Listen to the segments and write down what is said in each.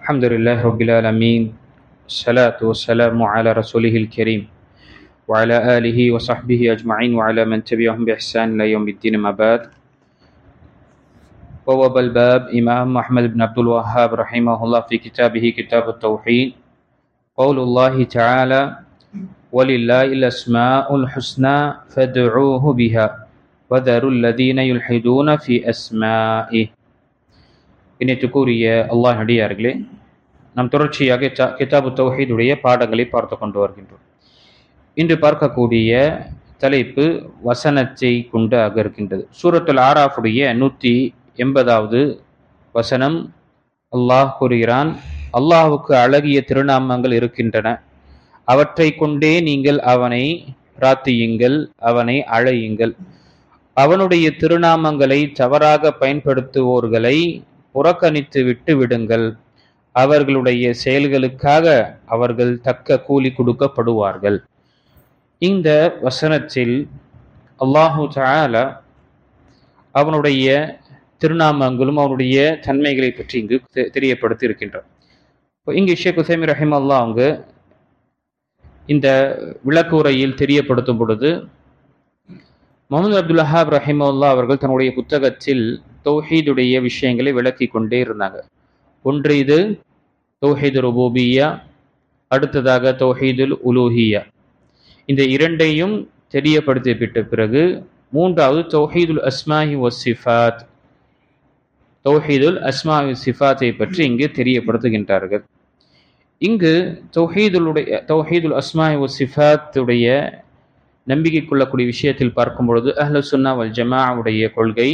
الحمد لله رب العالمين الصلاة والسلام على رسوله الكريم وعلى آله وصحبه أجمعين وعلى من تبعهم بإحسان إلى يوم الدين ما بعد بواب الباب إمام أحمد بن عبد الوهاب رحمه الله في كتابه كتاب التوحيد قول الله تعالى ولله الأسماء الحسنى فادعوه بها وذروا الذين يلحدون في أسمائه. இணைத்துக்குரிய அல்லாஹ் அடியார்களே, நாம் தொடர்ச்சியாக கிதாபு தௌஹீதுடைய பாடங்களை பார்த்து கொண்டு வருகின்றோம். இன்று பார்க்கக்கூடிய தலைப்பு வசனத்தை கொண்டாக இருக்கின்றது. சூரத்துல் ஆராஃபுடைய 180வது வசனம். அல்லாஹ் கூறுகிறான், அல்லாஹுக்கு அழகிய திருநாமங்கள் இருக்கின்றன, அவற்றை கொண்டே நீங்கள் அவனை பிரார்த்தியுங்கள், அவனை அழையுங்கள். அவனுடைய திருநாமங்களை தவறாக பயன்படுத்துவோர்களை புறக்கணித்து விட்டு விடுங்கள். அவர்களுடைய செயல்களுக்காக அவர்கள் தக்க கூலி கொடுக்கப்படுவார்கள். இந்த வசனத்தில் அல்லாஹு தஆலா அவனுடைய திருநாமங்களும் அவனுடைய தன்மைகளை பற்றி இங்கு தெரியப்படுத்தி இருக்கின்றார். இங்கு ஷேக் உசைமி ரஹிமஹுல்லாஹ் அவங்க இந்த விளக்குரையில் தெரியப்படுத்தும் பொழுது முஹம்மது அப்துல் வஹாப் ரஹிமஹுல்லாஹ் அவர்கள் தன்னுடைய புத்தகத்தில் தௌஹீதுடைய விஷயங்களை விளக்கி கொண்டே இருந்தாங்க. ஒன்று இது தௌஹீது ருபூபிய்யா, அடுத்ததாக தௌஹீதுல் உலூஹிய்யா. இந்த இரண்டையும் தெரியப்படுத்திவிட்ட பிறகு மூன்றாவது தௌஹீதுல் அஸ்மாஹி வஸ்ஸிஃபாத், தௌஹீதுல் அஸ்மாஹி வஸ்ஸிஃபாத்தை பற்றி இங்கு தெரியப்படுத்துகின்றார்கள். இங்கு தௌஹீதுல் அஸ்மாஹி வஸ்ஸிஃபாத்துடைய நம்பிக்கை கொள்ளக்கூடிய விஷயத்தில் பார்க்கும் பொழுது அஹ்லுஸ் சுன்னா வல் ஜமாஅவுடைய கொள்கை,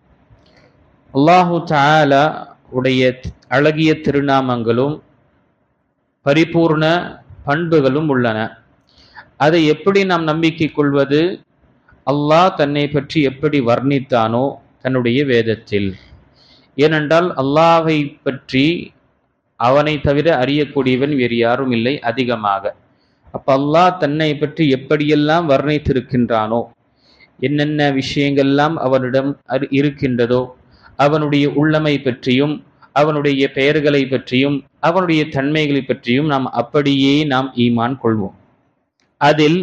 அல்லாஹு தஆலா உடைய அழகிய திருநாமங்களும் பரிபூர்ண பண்புகளும் உள்ளன. அதை எப்படி நாம் நம்பிக்கை கொள்வது? அல்லாஹ் தன்னை பற்றி எப்படி வர்ணித்தானோ தன்னுடைய வேதத்தில். ஏனென்றால் அல்லாஹை பற்றி அவனை தவிர அறியக்கூடியவன் வேறு யாரும் இல்லை அதிகமாக. அப்ப அல்லாஹ் தன்னை பற்றி எப்படியெல்லாம் வர்ணித்திருக்கின்றானோ, என்னென்ன விஷயங்கள்லாம் அவனிடம் இருக்கின்றதோ, அவனுடைய உள்ளமை பற்றியும் அவனுடைய பெயர்களை பற்றியும் அவனுடைய தன்மைகளை பற்றியும் நாம் அப்படியே நாம் ஈமான் கொள்வோம். அதில்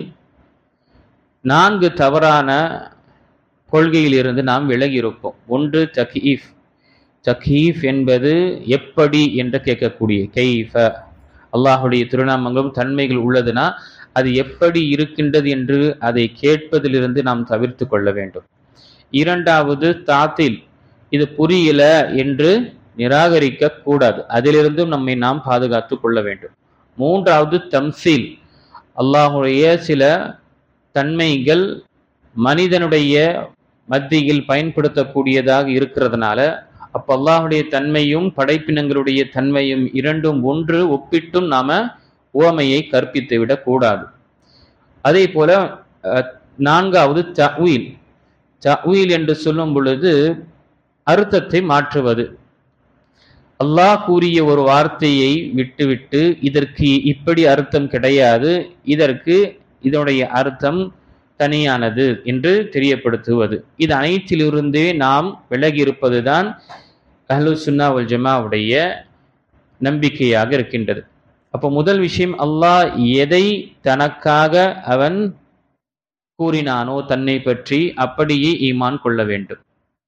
4 தவறான கொள்கையிலிருந்து நாம் விலகி இருப்போம். ஒன்று தக்ஈஃப். தக்ஈஃப் என்பது எப்படி என்று கேட்கக்கூடிய, கைஃப, அல்லாஹுடைய திருநாமங்களும் தன்மைகள் உள்ளதுன்னா அது எப்படி இருக்கின்றது என்று அதை கேட்பதிலிருந்து நாம் தவிர்த்து கொள்ள வேண்டும். இரண்டாவது தாத்தில், இது புரியல என்று நிராகரிக்க கூடாது, அதிலிருந்தும் நம்மை நாம் பாதுகாத்து கொள்ள வேண்டும். மூன்றாவது தம்சீல், அல்லாஹுடைய சில தன்மைகள் மனிதனுடைய மத்தியில் பயன்படுத்தக்கூடியதாக இருக்கிறதுனால அப்ப அல்லாஹுடைய தன்மையும் படைப்பினங்களுடைய தன்மையும் இரண்டும் ஒன்று ஒப்பிட்டும் நாம உவமையை கற்பித்து விடக் கூடாது. அதே போல நான்காவது தஅவீல். தஅவீல் என்று சொல்லும் பொழுது அர்த்தத்தை மாற்றுவது. அல்லாஹ் கூறிய ஒரு வார்த்தையை விட்டுவிட்டு இதற்கு இப்படி அர்த்தம் கிடையாது, இதனுடைய அர்த்தம் தனியானது என்று தெரியப்படுத்துவது. இது அனைத்திலிருந்தே நாம் விலகி இருப்பதுதான் அஹ்லுஸ் சுன்னா வல் ஜமாஅவுடைய நம்பிக்கையாக இருக்கின்றது. அப்போ முதல் விஷயம், அல்லாஹ் எதை தனக்காக அவன் கூறினானோ தன்னை பற்றி அப்படியே ஈமான் கொள்ள வேண்டும்.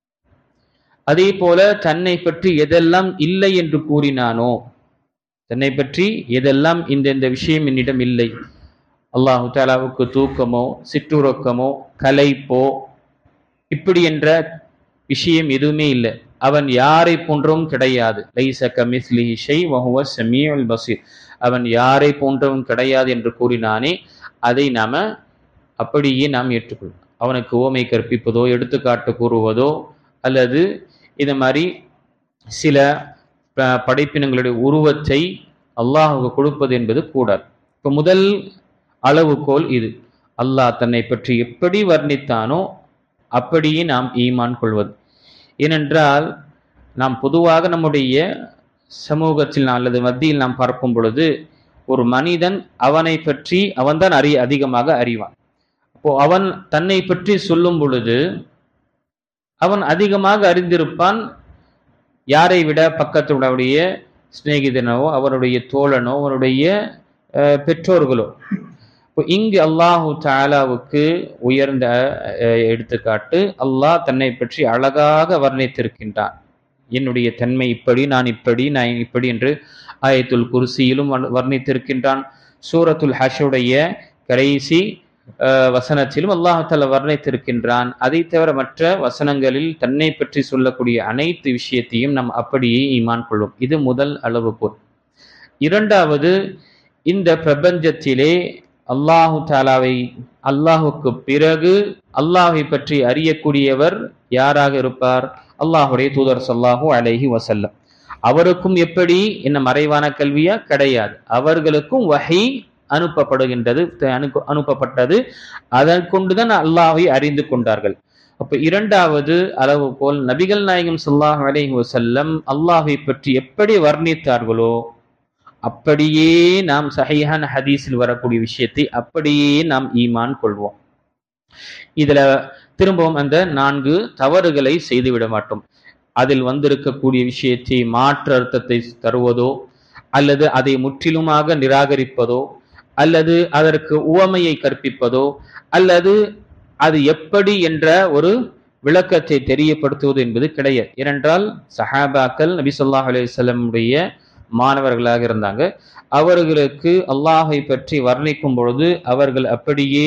அதே போல தன்னை பற்றி எதெல்லாம் இல்லை என்று கூறினானோ, தன்னை பற்றி எதெல்லாம் இந்த விஷயம் என்னிடம் இல்லை, அல்லாஹு தஆலாவுக்கு தூக்கமோ சிற்றுறக்கமோ கலைப்போ இப்படி என்ற விஷயம் எதுவுமே இல்லை, அவன் யாரை போன்றவும் கிடையாது. லைஸ கமிஸ்லிஹி ஷை வ ஹுவ ஸமீஉல் பஸீர், அவன் யாரை போன்றவும் கிடையாது என்று கூறினானே, அதை நாம அப்படியே நாம் ஏற்றுக்கொள்வோம். அவனுக்கு ஓமை கற்பிப்பதோ எடுத்துக்காட்டு கூறுவதோ அல்லது இது மாதிரி சில படைப்பினங்களுடைய உருவத்தை அல்லாஹுக்கு கொடுப்பது என்பது கூடாது. இப்போ முதல் அளவுகோல் இது, அல்லாஹ் தன்னை பற்றி எப்படி வர்ணித்தானோ அப்படியே நாம் ஈமான் கொள்வது. ஏனென்றால் நாம் பொதுவாக நம்முடைய சமூகத்தில் அல்லது மத்தியில் நாம் பார்க்கும் பொழுது ஒரு மனிதன் அவனை பற்றி அவன்தான் அதிகமாக அறிவான். அப்போ அவன் தன்னை பற்றி சொல்லும் பொழுது அவன் அதிகமாக அறிந்திருப்பான். யாரை விட? பக்கத்துடைய சிநேகிதனோ, அவருடைய தோழனோ, அவருடைய பெற்றோர்களோ. இப்போ இங்கு அல்லாஹு தாலாவுக்கு உயர்ந்த எடுத்துக்காட்டு, அல்லாஹ் தன்னை பற்றி அழகாக வர்ணித்திருக்கின்றான். என்னுடைய தன்மை இப்படி, நான் இப்படி என்று ஆயத்துல் குர்சியிலும் வர்ணித்திருக்கின்றான். சூரத்துல் ஹஷ்ருடைய கடைசி வசனத்திலும் அல்லாஹ் தஆலா வர்ணித்திருக்கின்றான். அதை தவிர மற்ற வசனங்களில் தன்னை பற்றி சொல்லக்கூடிய அனைத்து விஷயத்தையும் நாம் அப்படியே ஈமான் கொள்வோம். இது முதல் அளவுகோல். இரண்டாவது, இந்த பிரபஞ்சத்திலே அல்லாஹுக்கு பிறகு அல்லாஹை பற்றி அறியக்கூடியவர் யாராக இருப்பார்? அல்லாஹுடைய தூதர் ஸல்லல்லாஹு அலைஹி வஸல்லம். அவருக்கும் எப்படி என்ன மறைவான கல்வியா? கிடையாது. அவர்களுக்கும் வஹி அனுப்பப்பட்டது. அதன் கொண்டுதான் அல்லாஹை அறிந்து கொண்டார்கள். அப்ப இரண்டாவது அளவுகோல், நபிகள் நாயகம் ஸல்லல்லாஹு அலைஹி வஸல்லம் அல்லாஹை பற்றி எப்படி வர்ணித்தார்களோ அப்படியே நாம் சஹீஹான ஹதீஸில் வரக்கூடிய விஷயத்தை அப்படியே நாம் ஈமான் கொள்வோம். இதுல திரும்பவும் அந்த 4 தவறுகளை செய்துவிட மாட்டோம். அதில் வந்திருக்கக்கூடிய விஷயத்தை மாற்று அர்த்தத்தை தருவதோ, அல்லது அதை முற்றிலுமாக நிராகரிப்பதோ, அல்லது அதற்கு உவமையை கற்பிப்பதோ, அல்லது அது எப்படி என்ற ஒரு விளக்கத்தை தெரியப்படுத்துவது என்பது கிடையாது. ஏனென்றால் சஹாபாக்கள் நபி ஸல்லல்லாஹு அலைஹி வஸல்லம் உடைய மாணவர்களாக இருந்தாங்க. அவர்களுக்கு அல்லாஹை பற்றி வர்ணிக்கும் பொழுது அவர்கள் அப்படியே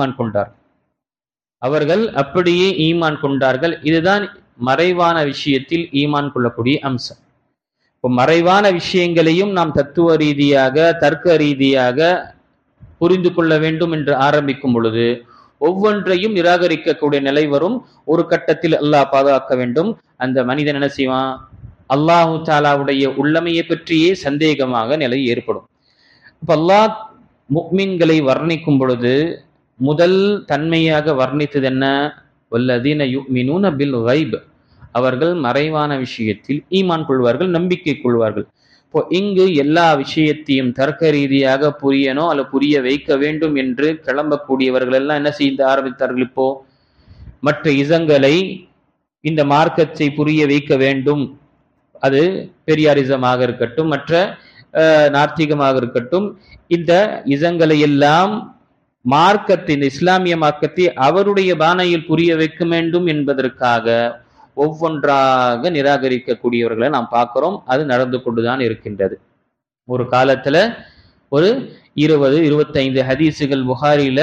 ஈமான் கொண்டார்கள். இதுதான் மறைவான விஷயத்தில் ஈமான் கொள்ளக்கூடிய அம்சம். இப்போ மறைவான விஷயங்களையும் நாம் தத்துவ ரீதியாக, தர்க்க ரீதியாக புரிந்து கொள்ள வேண்டும் என்று ஆரம்பிக்கும் பொழுது ஒவ்வொன்றையும் நிராகரிக்கக்கூடிய நிலை வரும். ஒரு கட்டத்தில் அல்லாஹ் பாதுகாக்க வேண்டும். அந்த மனிதன் என்ன செய்வான்? அல்லாஹு தாலாவுடைய உள்ளமையை பற்றியே சந்தேகமாக நிலை ஏற்படும். இப்ப அல்லாஹ் முஃமின்களை வர்ணிக்கும் பொழுது முதல் தன்மையாக வர்ணித்தது என்ன? வல்லதீன யுமினூன பில் கைப். அவர்கள் மறைவான விஷயத்தில் ஈமான் கொள்வார்கள், நம்பிக்கை கொள்வார்கள். இப்போ இங்கு எல்லா விஷயத்தையும் தர்க்க ரீதியாக புரியனோ அல்ல புரிய வைக்க வேண்டும் என்று கிளம்பக்கூடியவர்கள் எல்லாம் என்ன செய்ய ஆரம்பித்தார்கள்? இப்போ மற்ற இசங்களை இந்த மார்க்கத்தை புரிய வைக்க வேண்டும். அது பெரியாரிசமாக இருக்கட்டும், மற்ற நார்த்திகமாக இருக்கட்டும், இந்த இசங்களை எல்லாம் மார்க்கத்தை, இந்த இஸ்லாமிய மார்க்கத்தை அவருடைய பாணையில் புரிய வைக்க வேண்டும் என்பதற்காக ஒவ்வொன்றாக நிராகரிக்கக்கூடியவர்களை நாம் பார்க்கிறோம். அது நடந்து கொண்டுதான் இருக்கின்றது. ஒரு காலத்துல ஒரு 20-25 ஹதீஸுகள் புகாரியில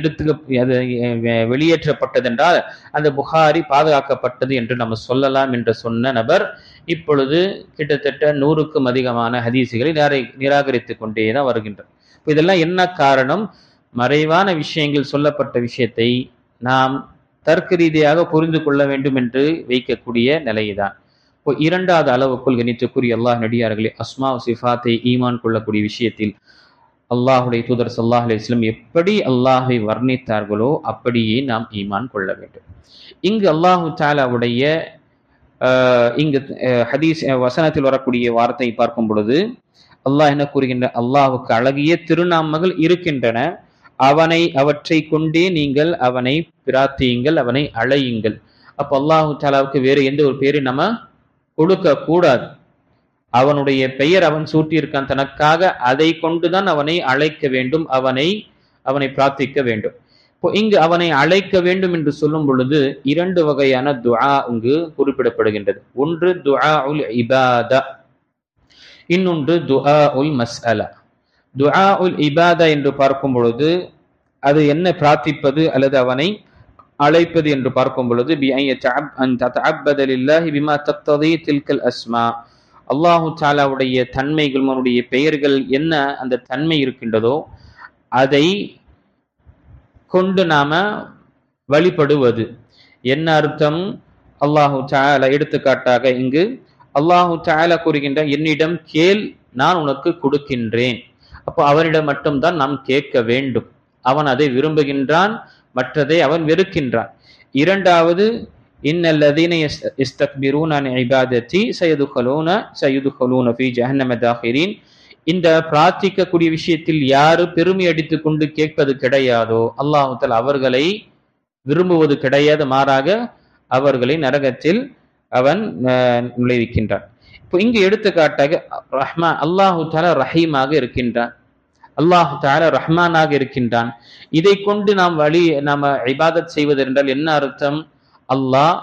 வெளியேற்றப்பட்டதென்றால் அந்த புகாரி பாதுகாக்கப்பட்டது என்று நம்ம சொல்லலாம் என்று சொன்ன நபர் இப்பொழுது கிட்டத்தட்ட 100க்கும் அதிகமான ஹதீஸுகளை நிராகரித்து கொண்டேதான் வருகின்றார். இதெல்லாம் என்ன காரணம்? மறைவான விஷயங்கள் சொல்லப்பட்ட விஷயத்தை நாம் தர்க்க ரீதியாக புரிந்து கொள்ள வேண்டும் என்று வைக்கக்கூடிய நிலைதான். இப்போ இரண்டாவது அளவுக்குள் கணித்துக்குரிய அல்லாஹ் நடிகார்களே, அஸ்மா சிஃபாத்தை ஈமான் கொள்ளக்கூடிய விஷயத்தில் அல்லாஹுடைய தூதர் ஸல்லல்லாஹு அலைஹி வஸல்லம் எப்படி அல்லாஹை வர்ணித்தார்களோ அப்படியே நாம் ஈமான் கொள்ள வேண்டும். இங்கு அல்லாஹு தஆலாவுடைய இங்கு ஹதீஸ் வசனத்தில் வரக்கூடிய வார்த்தை பார்க்கும் பொழுது அல்லாஹ் என்ன கூறுகின்ற? அல்லாஹுக்கு அழகிய திருநாமங்கள் இருக்கின்றன, அவற்றை கொண்டே நீங்கள் அவனை பிரார்த்தியுங்கள், அவனை அழையுங்கள். அப்ப அல்லாஹு தஆலாவுக்கு வேறு எந்த ஒரு பேரை நம்ம கொடுக்க கூடாது. அவனுடைய பெயர் அவன் சூட்டியிருக்கான் தனக்காக, அதை கொண்டுதான் அவனை அழைக்க வேண்டும், அவனை பிரார்த்திக்க வேண்டும். இப்போ இங்கு அவனை அழைக்க வேண்டும் என்று சொல்லும் பொழுது 2 வகையான துஆ இங்கு குறிப்பிடப்படுகின்றது. ஒன்று துஆஉல் இபாதா, இன்னொன்று துஆஉல் மஸ்அலா. துஆஉல் இபாதா என்று பார்க்கும் பொழுது அது என்ன பிரார்த்திப்பது அல்லது அவனை அழைப்பது என்று பார்க்கும் பொழுது அல்லாஹு தஆலாவுடைய தன்மைகள், அவனுடைய பெயர்கள் என்ன அந்த தன்மை இருக்கின்றதோ அதை கொண்டு நாம வழிபடுவது. என்ன அர்த்தம்? அல்லாஹு தஆலா எடுத்துக்காட்டாக இங்கு அல்லாஹு தஆலா கூறுகின்ற, என்னிடம் கேள், நான் உனக்கு கொடுக்கின்றேன். அப்போ அவனிடம் மட்டும்தான் நாம் கேட்க வேண்டும். அவன் அதை விரும்புகின்றான், மற்றதை அவன் வெறுக்கின்றான். இரண்டாவது, இன்னல்லதீன யஸ்தக்பிரூன அன் இபாதத்தி சயதுகலூன ஃபீ ஜஹன்னம தாகிரீன். இந்த பிரார்த்திக்கக்கூடிய விஷயத்தில் யாரு பெருமை அடித்துக் கொண்டு கேட்பது கிடையாதோ அல்லாஹ் தஆலா அவர்களை விரும்புவது கிடையாது, மாறாக அவர்களை நரகத்தில் அவன் நுழைவிக்கின்றான். இப்போ இங்கு எடுத்துக்காட்டாக அல்லாஹு தாலா ரஹீமாக இருக்கின்றான், அல்லாஹு தாலா ரஹ்மானாக இருக்கின்றான். இதை கொண்டு நாம இபாதத் செய்வது என்றால் என்ன அர்த்தம்? அல்லாஹ்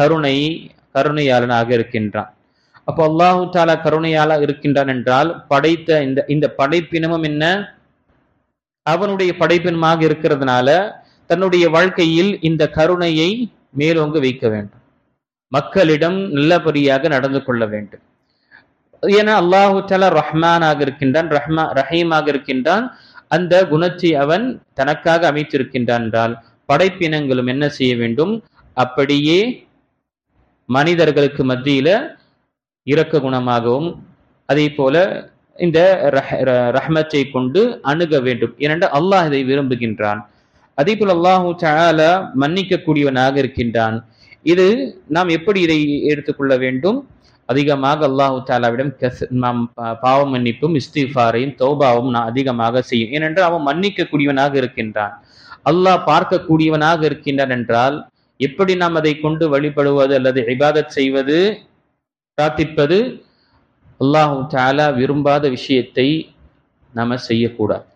கருணையாளனாக இருக்கின்றான். அப்போ அல்லாஹு தாலா கருணையாளா இருக்கின்றான் என்றால் படைத்த இந்த படைப்பினமும் என்ன? அவனுடைய படைப்பினமாக இருக்கிறதுனால தன்னுடைய வாழ்க்கையில் இந்த கருணையை மேலோங்க வைக்க வேண்டும், மக்களிடம் நல்லபடியாக நடந்து கொள்ள வேண்டும். ஏன்னா அல்லாஹு தாலா ரஹ்மானாக இருக்கின்றான், ரஹீமாக இருக்கின்றான். அந்த குணத்தை அவன் தனக்காக அமைத்திருக்கின்றான் என்றால் படைப்பினங்களும் என்ன செய்ய வேண்டும்? அப்படியே மனிதர்களுக்கு மத்தியில இரக்க குணமாகவும் அதே போல இந்த ரஹ்மத்தை கொண்டு அணுக வேண்டும். ஏனென்றால் அல்லாஹ் இதை விரும்புகின்றான். அதே போல அல்லாஹு தஆலா மன்னிக்க கூடியவனாக இருக்கின்றான். இது நாம் எப்படி இதை எடுத்துக்கொள்ள வேண்டும்? அதிகமாக அல்லாஹு தஆலாவிடம் நாம் பாவ மன்னிப்பும் இஸ்திஃபாரையும் தௌபாவும் நான் அதிகமாக செய்யும். ஏனென்றால் அவன் மன்னிக்க கூடியவனாக இருக்கின்றான், அல்லாஹ் பார்க்க கூடியவனாக இருக்கின்றான் என்றால் எப்படி நாம் அதை கொண்டு வழிபடுவது அல்லது இபாதத் செய்வது, பிரார்த்திப்பது? அல்லாஹு தஆலா விரும்பாத விஷயத்தை நாம செய்யக்கூடாது,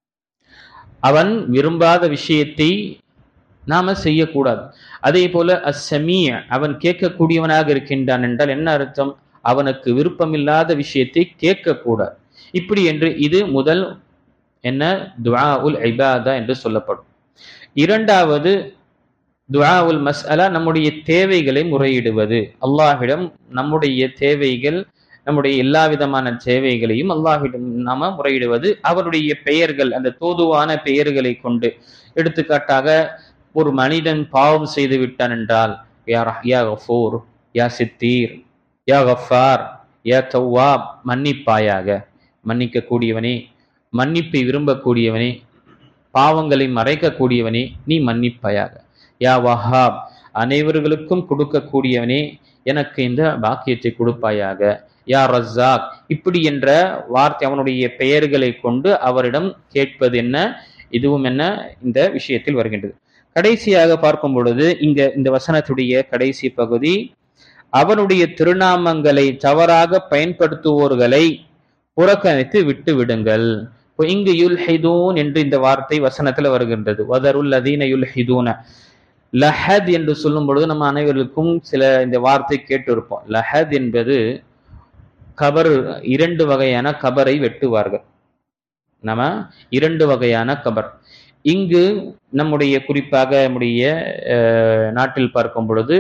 அவன் விரும்பாத விஷயத்தை நாம செய்யக்கூடாது. அதே போல அஸ்ஸமீ, அவன் கேட்கக்கூடியவனாக இருக்கின்றான் என்றால் என்ன அர்த்தம்? அவனுக்கு விருப்பமில்லாத விஷயத்தை கேட்கக்கூடாது. இப்படி என்று இது முதல் என்ன துஆ உல் இபாதா என்று சொல்லப்படும். இரண்டாவது துஆ உல் மஸ்அலா, நம்முடைய தேவைகளை முறையிடுவது. அல்லாஹ்விடம் நம்முடைய தேவைகள், நம்முடைய எல்லா விதமான தேவைகளையும் அல்லாஹ்விடம் நாம முறையிடுவது அவருடைய பெயர்கள், அந்த தோதுவான பெயர்களை கொண்டு. எடுத்துக்காட்டாக ஒரு மனிதன் பாவம் செய்து விட்டான் என்றால் யா கஃபூர், யா சித்தீர், யா கஃபார், யா தவ்வாப், மன்னிப்பாயாக, மன்னிக்க கூடியவனே, மன்னிப்பை விரும்பக்கூடியவனே, பாவங்களை மறைக்கக்கூடியவனே, நீ மன்னிப்பாயாக. யா வஹாப், அனைவர்களுக்கும் கொடுக்கக்கூடியவனே, எனக்கு இந்த பாக்கியத்தை கொடுப்பாயாக. யா ரஸாக், இப்படி என்ற வார்த்தை அவனுடைய பெயர்களை கொண்டு அவரிடம் கேட்பது என்ன? இதுவும் என்ன இந்த விஷயத்தில் வருகின்றது. கடைசியாக பார்க்கும் பொழுது இந்த வசனத்துடைய கடைசி பகுதி, அவனுடைய திருநாமங்களை தவறாக பயன்படுத்துவோர்களை புறக்கணித்து விட்டு விடுங்கள். இங்கு யுல்ஹிதூன் என்று இந்த வார்த்தை வசனத்துல வருகின்றது. வதருல் லதீன யுல்ஹிதூன, லஹத் என்று சொல்லும் பொழுது நம்ம அனைவருக்கும் சில இந்த வார்த்தை கேட்டு இருப்போம். லஹத் என்பது கபர், இரண்டு வகையான கபரை வெட்டுவார்கள். நம்ம இரண்டு வகையான கபர் இங்கு நம்முடைய குறிப்பாக நம்முடைய நாட்டில் பார்க்கும் பொழுது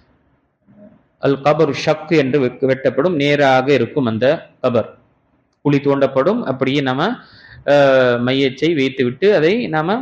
அல் கபர் ஷக் என்று வெட்டப்படும், நேராக இருக்கும் அந்த கபர், குழி தோண்டப்படும். அப்படியே நம்ம மையத்தை வைத்துவிட்டு அதை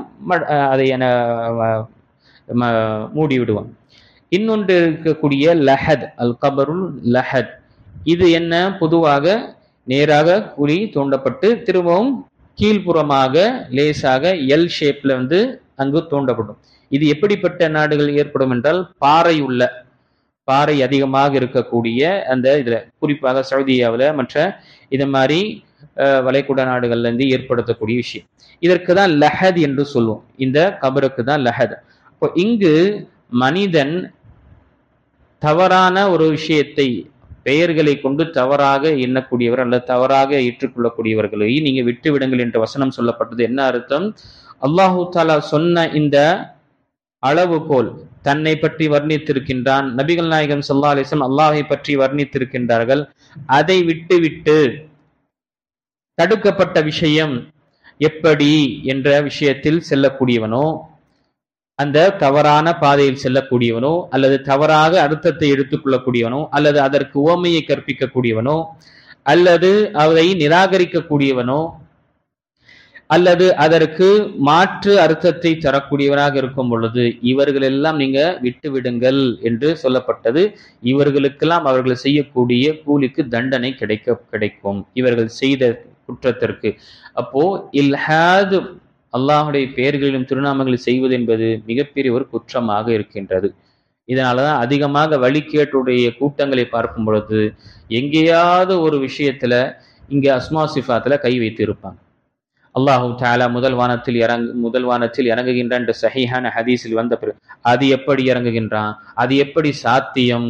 மூடி விடுவோம். இன்னொன்று இருக்கக்கூடிய லஹத், அல் கபருல் லஹத், இது என்ன? பொதுவாக நேராக குழி தோண்டப்பட்டு திரும்பவும் கீழ்ப்புறமாக லேசாக எல் ஷேப்ல அங்கு தோண்டப்படும். இது எப்படிப்பட்ட நாடுகள் ஏற்படும் என்றால் பாறை அதிகமாக இருக்கக்கூடிய அந்த இதுல, குறிப்பாக சவுதியாவில் மற்ற இது மாதிரி வளைகுடா நாடுகள்ல இருந்து ஏற்படுத்தக்கூடிய விஷயம். இதற்கு தான் லஹத் என்று சொல்லுவோம், இந்த கபருக்கு தான் லஹத். இப்போ இங்கு மனிதன் தவறான ஒரு விஷயத்தை பெயர்களை கொண்டு தவறாக எண்ணக்கூடியவர் அல்லது தவறாக ஏற்றுக்கொள்ளக்கூடியவர்களை நீங்க விட்டு விடுங்கள் என்ற வசனம் சொல்லப்பட்டது. என்ன அர்த்தம்? அல்லாஹு தாலா சொன்ன இந்த அளவுகோல் தன்னை பற்றி வர்ணித்திருக்கின்றான், நபிகள் நாயகம் ஸல்லல்லாஹு அலைஹி வஸல்லம் அல்லாஹை பற்றி வர்ணித்திருக்கின்றார்கள். அதை விட்டு தடுக்கப்பட்ட விஷயம் எப்படி என்ற விஷயத்தில் செல்லக்கூடியவனோ, அந்த தவறான பாதையில் செல்லக்கூடியவனோ, அல்லது தவறாக அர்த்தத்தை எடுத்துக்கொள்ளக்கூடியவனோ, அல்லது அதற்கு உவமையை கற்பிக்கக்கூடியவனோ, அல்லது அதை நிராகரிக்கக்கூடியவனோ, அல்லது அதற்கு மாற்று அர்த்தத்தை தரக்கூடியவனாக இருக்கும் பொழுது இவர்கள் எல்லாம் நீங்க விட்டு விடுங்கள் என்று சொல்லப்பட்டது. இவர்களுக்கெல்லாம் அவர்கள் செய்யக்கூடிய கூலிக்கு தண்டனை கிடைக்கும் இவர்கள் செய்த குற்றத்திற்கு. அப்போ இல்ஹாது, அல்லாஹுடைய பெயர்களிலும் திருநாமங்களை செய்வது என்பது மிகப்பெரிய ஒரு குற்றமாக இருக்கின்றது. இதனாலதான் அதிகமாக வழிகேட்டுடைய கூட்டங்களை பார்க்கும் பொழுது எங்கேயாவது ஒரு விஷயத்துல இங்க அஸ்மா சிஃபாத்துல கை வைத்து இருப்பாங்க. அல்லாஹு தஆலா முதல் வானத்தில் இறங்குகின்றான் என்று சஹீஹான ஹதீஸில் வந்த பிறகு அது எப்படி இறங்குகின்றான், அது எப்படி சாத்தியம்,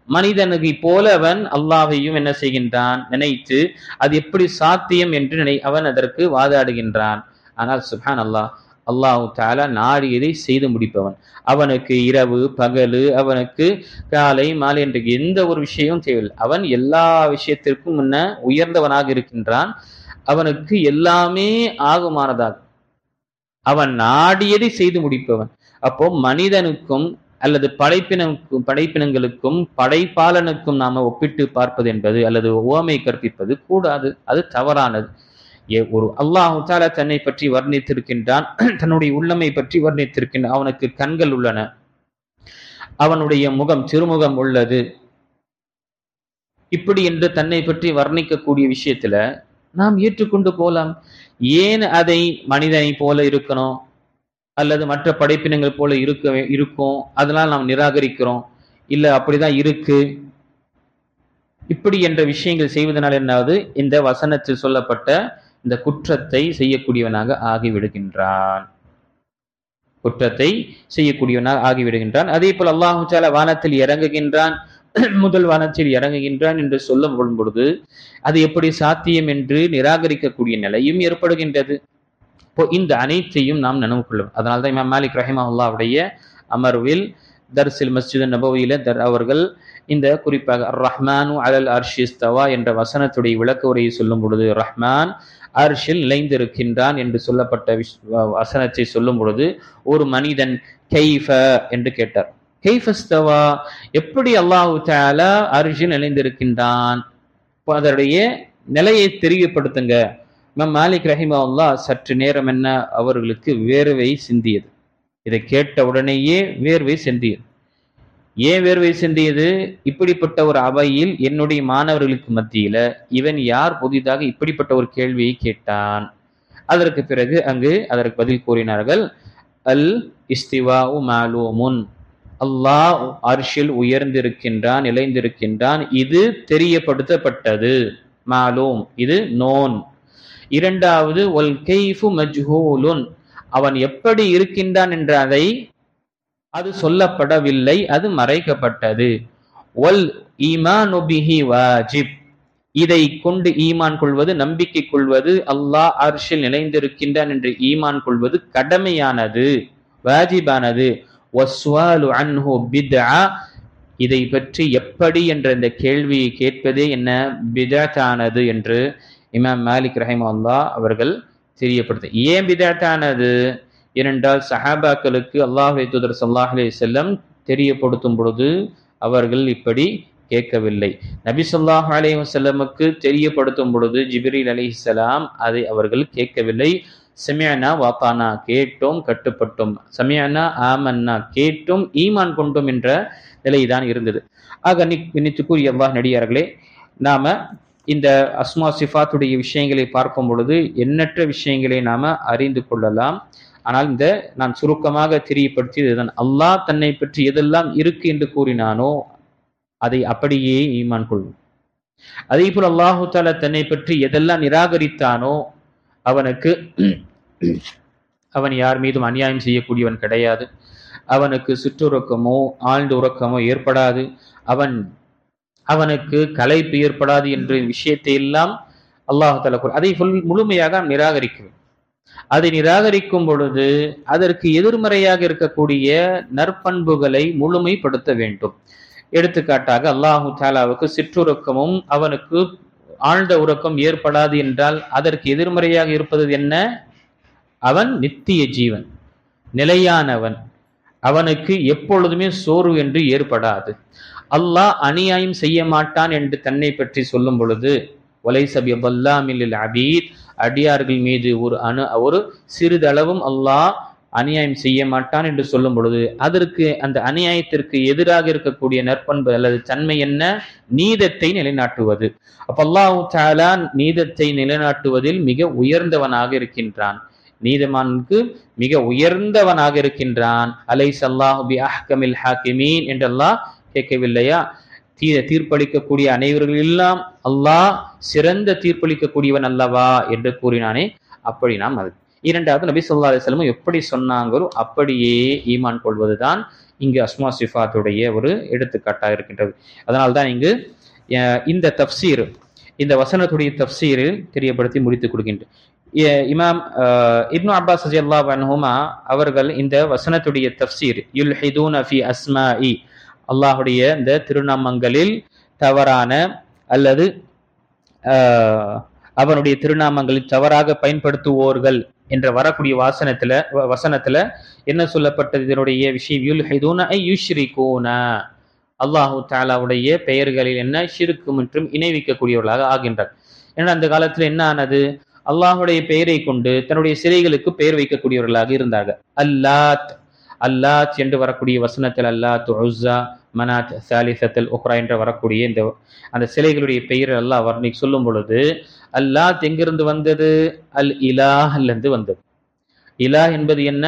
மனிதனுக்கு போல அவன் அல்லாஹையும் என்ன செய்கின்றான், நினைத்து அது எப்படி சாத்தியம் என்று அவன் அதற்கு வாதாடுகின்றான். ஆனால் சுப்ஹான் அல்லாஹ், அல்லாஹு தஆலா நாடியதை செய்து முடிப்பவன். அவனுக்கு இரவு பகலு, அவனுக்கு காலை மாலை என்ற எந்த ஒரு விஷயமும் தேவையில்லை. அவன் எல்லா விஷயத்திற்கும் முன்ன உயர்ந்தவனாக இருக்கின்றான். அவனுக்கு எல்லாமே ஆகுமானதாக அவன் நாடியதை செய்து முடிப்பவன். அப்போ மனிதனுக்கும் அல்லது படைப்பினங்களுக்கும் படைப்பாளனுக்கும் நாம ஒப்பிட்டு பார்ப்பது என்பது அல்லது உவமை கற்பிப்பது கூடாது. அது தவறானது. ஒரு அல்லாஹ் தஆலா தன்னை பற்றி வர்ணித்திருக்கின்றான், தன்னுடைய உள்ளமை பற்றி வர்ணித்திருக்கின்றான். அவனுக்கு கண்கள் உள்ளன, அவனுடைய முகம் திருமுகம் உள்ளது, இப்படி என்று தன்னை பற்றி வர்ணிக்கக்கூடிய விஷயத்துல நாம் ஏற்றுக்கொண்டு போலாம். ஏன் அதை மனிதனை போல இருக்கணும் அல்லது மற்ற படைப்பினங்கள் போல இருக்கும் அதனால் நாம் நிராகரிக்கிறோம், இல்ல அப்படிதான் இருக்கு இப்படி என்ற விஷயங்கள் செய்வதனால் என்னாவது இந்த வசனத்தில் சொல்லப்பட்ட இந்த குற்றத்தை செய்யக்கூடியவனாக ஆகிவிடுகின்றான். அதே போல் அல்லாஹு தஆலா வானத்தில் இறங்குகின்றான், முதல் வானத்தில் இறங்குகின்றான் என்று சொல்லும் பொழுது அது எப்படி சாத்தியம் என்று நிராகரிக்கக்கூடிய நிலையும் ஏற்படுகின்றது. இப்போ இந்த அனைத்தையும் நாம் நினைவு கொள்ளும். அதனால்தான் இமாம் மாலிக் ரஹிமஹுல்லாஹ்வுடைய அமர்வில் தர்ஸில் மஸ்ஜித் நபவியில அவர்கள் இந்த குறிப்பாக ரஹ்மானு அலல் அர்ஷி இஸ்தவா என்ற வசனத்துடைய விளக்க உரையை சொல்லும் பொழுது ரஹ்மான் அர்ஷில் நிலைந்திருக்கின்றான் என்று சொல்லப்பட்ட வசனத்தை சொல்லும் பொழுது ஒரு மனிதன் கைஃப என்று கேட்டார். கைஃபஸ்தவா, எப்படி அல்லாஹு தஆலா அர்ஷில் நிலைந்திருக்கின்றான், அதனுடைய நிலையை தெரியப்படுத்துங்க. இமாம் மாலிக் ரஹிமஹுல்லாஹ் சற்று நேரம் என்ன அவர்களுக்கு வேர்வை சிந்தியது. இதை கேட்ட உடனேயே வேர்வை சிந்தியது. ஏன் வேர்வை சிந்தியது? இப்படிப்பட்ட ஒரு அவையில் என்னுடைய மாணவர்களுக்கு மத்தியில இவன் யார் புதிதாக இப்படிப்பட்ட ஒரு கேள்வியை கேட்டான். அதற்கு பிறகு அங்கு அதற்கு பதில் கூறினார்கள், அல் இஸ்திவாஉ மாலூமுன், அல்லாஹ் அர்ஷில் உயர்ந்திருக்கின்றான், நிலைந்திருக்கின்றான், இது தெரியப்படுத்தப்பட்டது. மாலூம், இது நோன். இரண்டாவது வல் கைஃபு மஜ்ஹூலுன், அவன் எப்படி இருக்கின்றான் என்ற அது சொல்லப்படவில்லை, அது மறைக்கப்பட்டது. வல் ஈமானு பிஹி வாஜிப், இதை கொண்டு ஈமான் கொள்வது, நம்பிக்கை கொள்வது, அல்லாஹ் அர்ஷில் நிலைந்திருக்கின்றான் என்று ஈமான் கொள்வது கடமையானது, வாஜிபானது. வஸ்வாலு அன்ஹு பித்ஆ, இதை பற்றி எப்படி என்ற இந்த கேள்வியை கேட்பதே என்ன பித்ஆத்தானது என்று இமாம் மாலிக் ரஹிமஹுல்லாஹ் அவர்கள் தெரியப்படுத்த. ஏன் பித்ஆத்தானது ஏனென்றால் சஹாபாக்களுக்கு அல்லாஹ்வுடைய தூதர் ஸல்லல்லாஹு அலைஹி வஸல்லம் தெரியப்படுத்தும் பொழுது அவர்கள் இப்படி கேட்கவில்லை. நபி ஸல்லல்லாஹு அலைஹி வஸல்லமுக்கு தெரியப்படுத்தும் பொழுது ஜிப்ரீல் அலைஹிஸ்ஸலாம் அதை அவர்கள் கேட்கவில்லை. சமிஅனா வஅதானா, கேட்டோம் கட்டுப்பட்டோம், சமிஅனா ஆமன்னா, கேட்டோம் ஈமான் கொண்டோம் என்ற நிலைதான் இருந்தது. ஆக நித்துக்குரிய அல்லாஹ் நடிகார்களே, நாம இந்த அஸ்மா சிஃபாத்துடைய விஷயங்களை பார்க்கும் பொழுது எண்ணற்ற விஷயங்களை நாம அறிந்து கொள்ளலாம். ஆனால் இந்த நான் சுருக்கமாக தெரியப்படுத்தியது இதுதான். அல்லாஹ் தன்னை பற்றி எதெல்லாம் இருக்கு என்று கூறினானோ அதை அப்படியே ஈமான் கொள்வோம். அதே போல் அல்லாஹு தஆலா தன்னை பற்றி எதெல்லாம் நிராகரித்தானோ அவன் யார் மீதும் அநியாயம் செய்யக்கூடியவன் கிடையாது, அவனுக்கு சுற்றுறக்கமோ ஆழ்ந்த உறக்கமோ ஏற்படாது, அவனுக்கு களைப்பு ஏற்படாது என்ற விஷயத்தை எல்லாம் அல்லாஹு தஆலா அதை முழுமையாக நிராகரிக்கும். அதை நிராகரிக்கும் பொழுது அதற்கு எதிர்மறையாக இருக்கக்கூடிய நற்பண்புகளை முழுமைப்படுத்த வேண்டும். எடுத்துக்காட்டாக அல்லாஹு தஆலாவுக்கு சிற்றுறக்கமும் அவனுக்கு ஆழ்ந்த உறக்கம் ஏற்படாது என்றால் அதற்கு எதிர்மறையாக இருப்பது என்ன? அவன் நித்திய ஜீவன், நிலையானவன், அவனுக்கு எப்பொழுதுமே சோர்வு என்று ஏற்படாது. அல்லாஹ் அநியாயம் செய்ய மாட்டான் என்று தன்னை பற்றி சொல்லும் பொழுது வலைஸ பிظல்லாமில் லில் அபீத், அடியார்கள் மீது ஒரு சிறிதளவும் அல்லாஹ் அநியாயம் செய்ய மாட்டான் என்று சொல்லும் பொழுது அதற்கு அந்த அநியாயத்திற்கு எதிராக இருக்கக்கூடிய நற்பண்பு அல்லது தன்மை என்ன? நீதத்தை நிலைநாட்டுவது. அப்ப அல்லாஹு தஆலா நீதத்தை நிலைநாட்டுவதில் மிக உயர்ந்தவனாக இருக்கின்றான், நீதிமானுக்கு மிக உயர்ந்தவனாக இருக்கின்றான். அலைஸ அல்லாஹு பி அஹ்கமில் ஹாக்கிமீன் என்று அல்லாஹ் கேட்கவில்லையா? தீர்ப்பளிக்கக்கூடிய அனைவர்கள் எல்லாம் அல்லாஹ் சிறந்த தீர்ப்பளிக்கக்கூடியவன் அல்லவா என்று கூறினானே, அப்படி நாம் அது. இரண்டாவது நபி ஸல்லல்லாஹு அலைஹி வஸல்லம் எப்படி சொன்னாங்களோ அப்படியே ஈமான் கொள்வதுதான் இங்கு அஸ்மா சிஃபாத்துடைய ஒரு எடுத்துக்காட்டாக இருக்கின்றது. அதனால்தான் இங்கு இந்த தஃப்சீர், இந்த வசனத்துடைய தஃப்சீரில் தெரியப்படுத்தி முடித்துக் கொடுக்கின்றேன். இமாம் இப்னு அப்பாஸ் ரலியல்லாஹு அன்ஹுமா அவர்கள் இந்த வசனத்துடைய தஃப்சீர் யுல்ஹிதூன ஃபி அஸ்மாஇ, அல்லாஹுடைய இந்த திருநாமங்களில் தவறான அல்லது அவனுடைய திருநாமங்களில் தவறாக பயன்படுத்துவோர்கள் என்ற வரக்கூடிய வசனத்துல என்ன சொல்லப்பட்டது? இதனுடைய விஷயம் யுல்ஹிதூன ஐ யுஷ்ரிகூன, அல்லாஹு தஆலாவுடைய பெயர்களில் என்ன ஷிர்க் மற்றும் இணை வைக்கக்கூடியவர்களாக ஆகின்றார். ஏன்னா அந்த காலத்துல என்ன ஆனது? அல்லாஹுடைய பெயரை கொண்டு தன்னுடைய சிலைகளுக்கு பெயர் வைக்கக்கூடியவர்களாக இருந்தார்கள். அல்லாத் அல்லாத் என்று வரக்கூடிய வசனத்தில் அல்லாத், உஸ்ஸா, மனாத், சாலிசத்தல் உக்ரா என்று வரக்கூடிய இந்த அந்த சிலைகளுடைய பெயர் அல்லாஹ் வர்ணிக்கு சொல்லும் பொழுது அல்லாத் எங்கிருந்து வந்தது? அல் இலாஹ்லிருந்து வந்தது. இலாஹ் என்பது என்ன?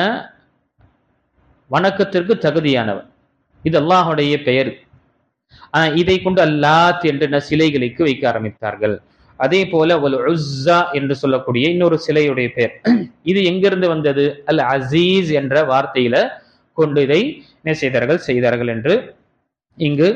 வணக்கத்திற்கு தகுதியானவன். இது அல்லாஹுடைய பெயர். இதை கொண்டு அல்லாத் என்ற சிலைகளுக்கு வைக்க ஆரம்பித்தார்கள். அதே போல ஒல் உஸ்ஸா என்று சொல்லக்கூடிய இன்னொரு சிலையுடைய பெயர், இது எங்கிருந்து வந்தது? அல் அசீஸ் என்ற வார்த்தையில கொண்டு இதை செய்தார்கள் என்று இங்கு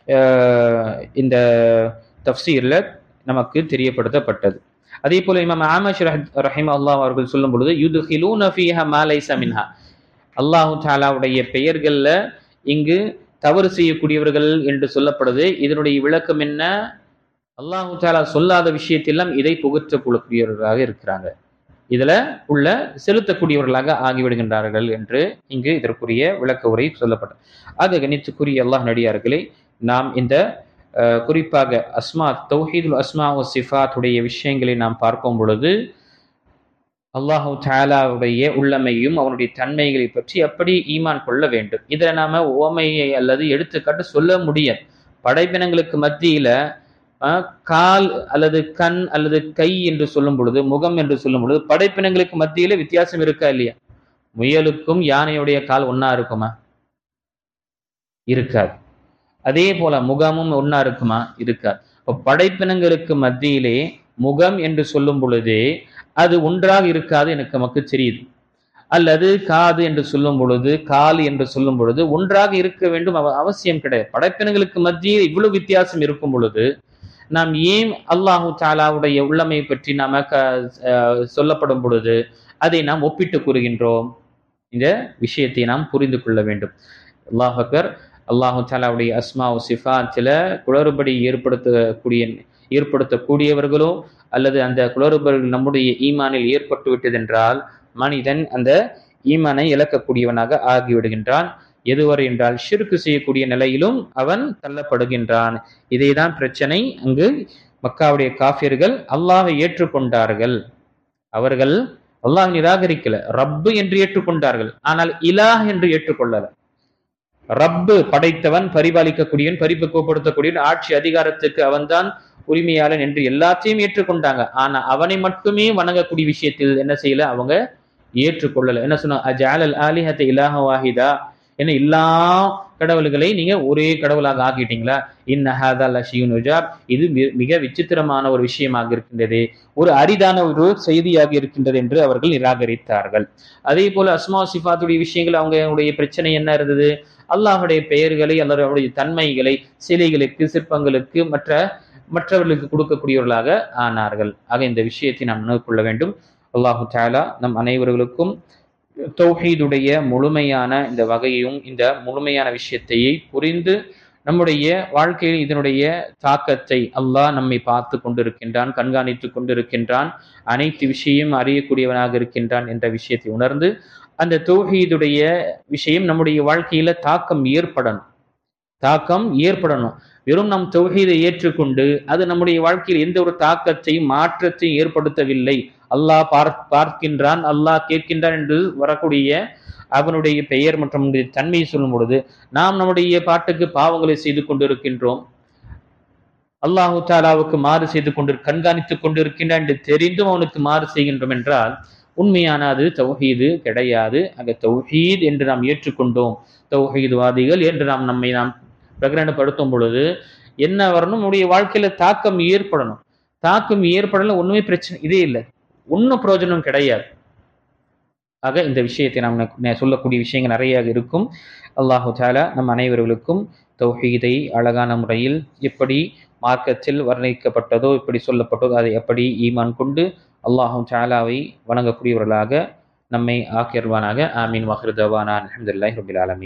இந்த தஃப்சீர்ல நமக்கு தெரியப்படுத்தப்பட்டது. அதே போல இமாம் ஆமஷ் ரஹிமஹுல்லாஹ் அவர்கள் சொல்லும் பொழுது யுத்ஹிலூன ஃபீஹா மா லைஸ மின்ஹா, அல்லாஹு தஆலாவுடைய பெயர்கள்ல இங்கு தவறு செய்யக்கூடியவர்கள் என்று சொல்லப்படுது. இதனுடைய விளக்கம் என்ன? அல்லாஹு தஆலா சொல்லாத விஷயத்தெல்லாம் இதை புகற்றக்கூடியவர்களாக இருக்கிறாங்க, இதுல உள்ள செலுத்தக்கூடியவர்களாக ஆகிவிடுகின்றார்கள் என்று இங்கு இதற்குரிய விளக்க உரை சொல்லப்பட்டது. ஆக கணித்துக்குரிய அல்லாஹ் நடிகார்களே, நாம் இந்த குறிப்பாக அஸ்மா தௌஹீதுல் அஸ்மா வ சிஃபாத்துடைய விஷயங்களை நாம் பார்க்கும் பொழுது அல்லாஹு தஆலாவுடைய உள்ளமையும் அவனுடைய தன்மைகளை பற்றி அப்படி ஈமான் கொள்ள வேண்டும். இதில் நாம உவமையை அல்லது எடுத்துக்காட்டு சொல்ல முடியாது. படைப்பினங்களுக்கு மத்தியில கால் அல்லது கண் அல்லது கை என்று சொல்லும் பொழுது, முகம் என்று சொல்லும் பொழுது படைப்பினங்களுக்கு மத்தியில வித்தியாசம் இருக்கா இல்லையா? முயலுக்கும் யானையுடைய கால் ஒன்னா இருக்குமா? இருக்காது. அதே போல முகமும் ஒன்னா இருக்குமா? இருக்காது. படைப்பினங்களுக்கு மத்தியிலே முகம் என்று சொல்லும் பொழுதே அது ஒன்றாக இருக்காது எனக்கு நமக்கு தெரியுது. அல்லது காது என்று சொல்லும் பொழுது, கால் என்று சொல்லும் பொழுது ஒன்றாக இருக்க வேண்டும் அவசியம் கிடையாது. படைப்பினங்களுக்கு மத்தியில் இவ்வளவு வித்தியாசம் இருக்கும் பொழுது நாம் ஏன் அல்லாஹு தஆலாவுடைய உள்ளமை பற்றி நாம சொல்லப்படும் பொழுது அதை நாம் ஒப்பிட்டு கூறுகின்றோம்? இந்த விஷயத்தை நாம் புரிந்து கொள்ள வேண்டும். அல்லாஹ் அக்பர். அல்லாஹு தஆலாவுடைய அஸ்மா வ சிஃபாத்தில குளறுபடி ஏற்படுத்தக்கூடியவர்களோ அல்லது அந்த குளறுபடிகள் நம்முடைய ஈமானில் ஏற்பட்டு விட்டதென்றால் மனிதன் அந்த ஈமானை இழக்கக்கூடியவனாக ஆகிவிடுகின்றான். எதுவரை என்றால் ஷிர்க் செய்யக்கூடிய நிலையிலும் அவன் தள்ளப்படுகின்றான். இதேதான் பிரச்சனை. அங்கு மக்காவுடைய காஃபிர்கள் அல்லாஹ்வை ஏற்றுக்கொண்டார்கள், அவர்கள் அல்லாஹ் நிராகரிக்கல, ரப்பு என்று ஏற்றுக்கொண்டார்கள். ஆனால் இலாஹ் என்று ஏற்றுக்கொள்ளல. ரப்பு படைத்தவன், பரிபாலிக்கக்கூடியவன், பரிபக்குவப்படுத்தக்கூடியவன், ஆட்சி அதிகாரத்துக்கு அவன்தான் உரிமையாளன் என்று எல்லாத்தையும் ஏற்றுக்கொண்டாங்க. ஆனா அவனை மட்டுமே வணங்கக்கூடிய விஷயத்தில் என்ன செய்யல? அவங்க ஏற்றுக்கொள்ளல. என்ன சொன்னா? அஜஅலல் ஆலிஹத இலாஹ வாஹிதா, என்ன எல்லா கடவுள்களை நீங்க ஒரே கடவுளாக ஆக்கிட்டீங்களா? இன்ன ஹாதா லஷையுன் உஜாப், இது மிக விசித்திரமான ஒரு விஷயமாக இருக்கின்றது, ஒரு அரிதான ஒரு செய்தியாக இருக்கின்றது என்று அவர்கள் நிராகரித்தார்கள். அதே போல அஸ்மா சிஃபாத்துடைய விஷயங்கள் அவங்களுடைய பிரச்சனை என்ன இருந்தது? அல்லாஹுடைய பெயர்களை அல்லது அவருடைய தன்மைகளை சிலைகளுக்கு, சிற்பங்களுக்கு, மற்றவர்களுக்கு கொடுக்கக்கூடியவர்களாக ஆனார்கள். ஆக இந்த விஷயத்தை நாம் நினைவு கொள்ள வேண்டும். அல்லாஹு தஆலா நம் அனைவர்களுக்கும் தௌஹீதுடைய முழுமையான இந்த வகையும் இந்த முழுமையான விஷயத்தையை புரிந்து நம்முடைய வாழ்க்கையில் இதனுடைய தாக்கத்தை அல்லாஹ் நம்மை பார்த்து கொண்டிருக்கின்றான், கண்காணித்து கொண்டிருக்கின்றான், அனைத்து விஷயம் அறியக்கூடியவனாக இருக்கின்றான் என்ற விஷயத்தை உணர்ந்து அந்த தௌஹீதுடைய விஷயம் நம்முடைய வாழ்க்கையில தாக்கம் ஏற்படணும். வெறும் நம் தௌஹீதை ஏற்றுக்கொண்டு அது நம்முடைய வாழ்க்கையில் எந்த ஒரு தாக்கத்தையும் மாற்றத்தையும் ஏற்படுத்தவில்லை, அல்லாஹ் பார்க்கின்றான், அல்லாஹ் கேட்கின்றான் என்று வரக்கூடிய அவனுடைய பெயர் மற்றும் தன்மையை சொல்லும் பொழுது நாம் நம்முடைய பாட்டுக்கு பாவங்களை செய்து கொண்டிருக்கின்றோம், அல்லாஹு தஆலாவுக்கு மாறு செய்து கண்காணித்துக் கொண்டிருக்கின்றான் என்று தெரிந்தும் அவனுக்கு மாறு செய்கின்றோம் என்றால் உண்மையான அது தௌஹீது கிடையாது. அங்க தௌஹீத் என்று நாம் ஏற்றுக்கொண்டோம், தௌஹீத்வாதிகள் என்று நம்மை பிரகடனப்படுத்தும் பொழுது என்ன வரணும்? நம்முடைய வாழ்க்கையில தாக்கம் ஏற்படணும். தாக்கம் ஏற்படல ஒண்ணுமே பிரச்சனை இதே இல்லை, ஒன்னும் பிரயோஜனம் கிடையாது. ஆக இந்த விஷயத்தை நாம் சொல்லக்கூடிய விஷயங்கள் நிறைய இருக்கும். அல்லாஹு தஆலா நம் அனைவர்களுக்கும் தௌஹீதை அழகான முறையில் எப்படி மார்க்கத்தில் வர்ணிக்கப்பட்டதோ, இப்படி சொல்லப்பட்டதோ அதை எப்படி ஈமான் கொண்டு அல்லாஹு தஆலாவை வணங்கக்கூடியவர்களாக நம்மை ஆக்கியர்வானாக. ஆமீன். வாஹிரு தவானா அல்ஹம்துலில்லாஹி ரப்பில் ஆலமீன்.